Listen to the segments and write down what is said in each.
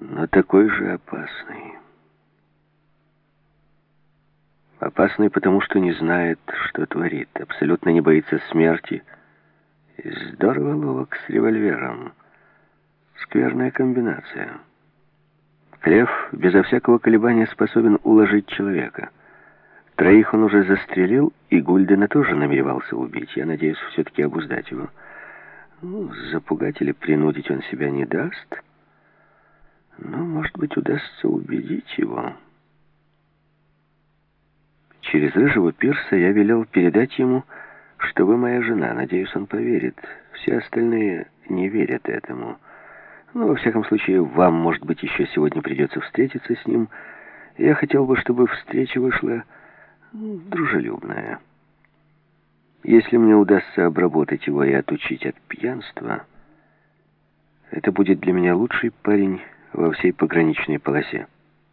но такой же опасный. Опасный, потому что не знает, что творит, абсолютно не боится смерти. И здорово ловок с револьвером. Скверная комбинация. Клев безо всякого колебания способен уложить человека. Троих он уже застрелил, и Гульдена тоже намеревался убить. Я надеюсь все-таки обуздать его. Запугать или принудить он себя не даст. Но, может быть, удастся убедить его. Через рыжего пирса я велел передать ему, что вы моя жена. Надеюсь, он поверит. Все остальные не верят этому. Во всяком случае, вам, может быть, еще сегодня придется встретиться с ним. Я хотел бы, чтобы встреча вышла дружелюбная. Если мне удастся обработать его и отучить от пьянства, это будет для меня лучший парень во всей пограничной полосе.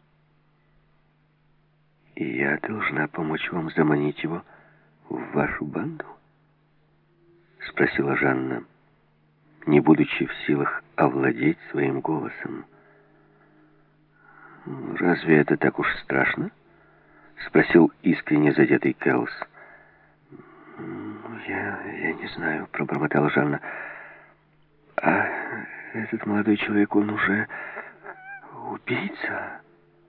И я должна помочь вам заманить его в вашу банду? Спросила Жанна, не будучи в силах овладеть своим голосом. «Разве это так уж страшно?» — спросил искренне задетый Келс. «Я не знаю», — пробормотала Жанна. «А этот молодой человек, он уже убийца?»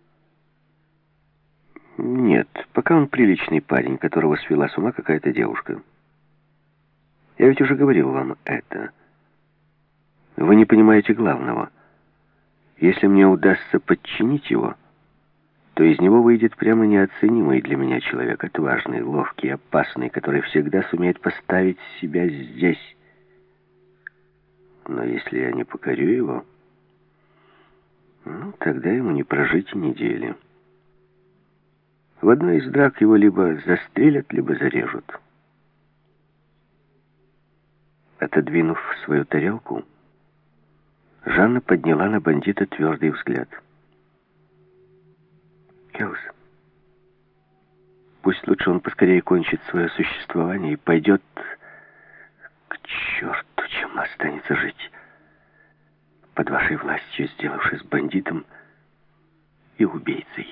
«Нет, пока он приличный парень, которого свела с ума какая-то девушка. Я ведь уже говорил вам это. Вы не понимаете главного. Если мне удастся подчинить его, то из него выйдет прямо неоценимый для меня человек, отважный, ловкий, опасный, который всегда сумеет поставить себя здесь. Но если я не покорю его, тогда ему не прожить и недели. В одной из драк его либо застрелят, либо зарежут». Отодвинув свою тарелку, Жанна подняла на бандита твердый взгляд. «Келс, пусть лучше он поскорее кончит свое существование и пойдет к черту, чем останется жить под вашей властью, сделавшись бандитом и убийцей».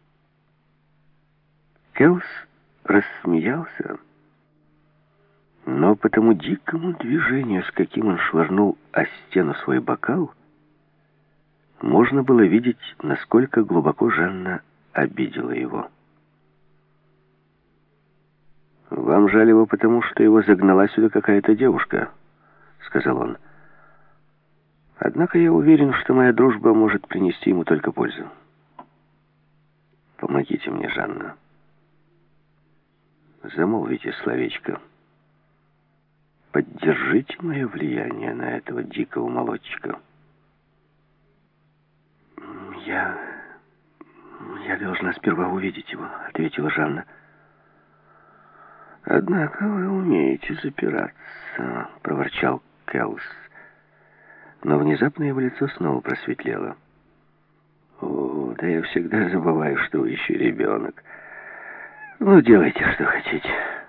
Келс рассмеялся, но по тому дикому движению, с каким он швырнул о стену свой бокал, можно было видеть, насколько глубоко Жанна обидела его. «Вам жаль его, потому что его загнала сюда какая-то девушка», — сказал он. «Однако я уверен, что моя дружба может принести ему только пользу. Помогите мне, Жанна. Замолвите словечко. Поддержите мое влияние на этого дикого молодчика». «Я должна сперва увидеть его», — ответила Жанна. «Однако вы умеете запираться», — проворчал Келс. Но внезапно его лицо снова просветлело. «О, да я всегда забываю, что вы еще ребенок. Делайте, что хотите.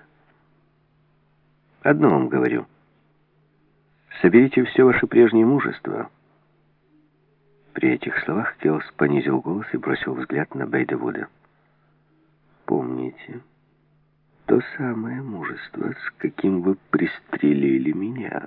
Одно вам говорю. Соберите все ваше прежнее мужество». При этих словах Келс понизил голос и бросил взгляд на Бейдевуда. «Помните, то самое мужество, с каким вы пристрелили меня.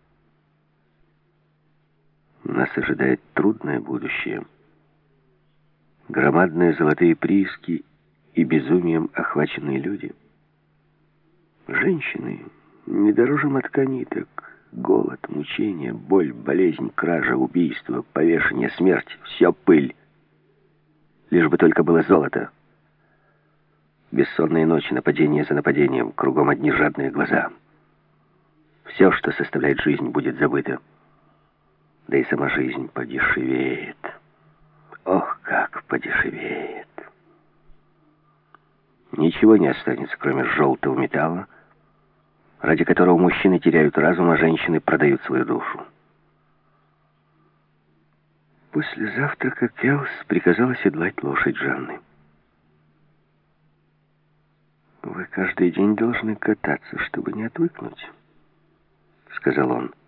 Нас ожидает трудное будущее. Громадные золотые прииски и безумием охваченные люди. Женщины не дороже мотка ниток. Голод, мучение, боль, болезнь, кража, убийство, повешение, смерть — все пыль. Лишь бы только было золото. Бессонные ночи, нападение за нападением, кругом одни жадные глаза. Все, что составляет жизнь, будет забыто. Да и сама жизнь подешевеет. Ох, как подешевеет. Ничего не останется, кроме желтого металла, ради которого мужчины теряют разум, а женщины продают свою душу. После завтрака Келс приказал оседлать лошадь Жанны. «Вы каждый день должны кататься, чтобы не отвыкнуть», — сказал он.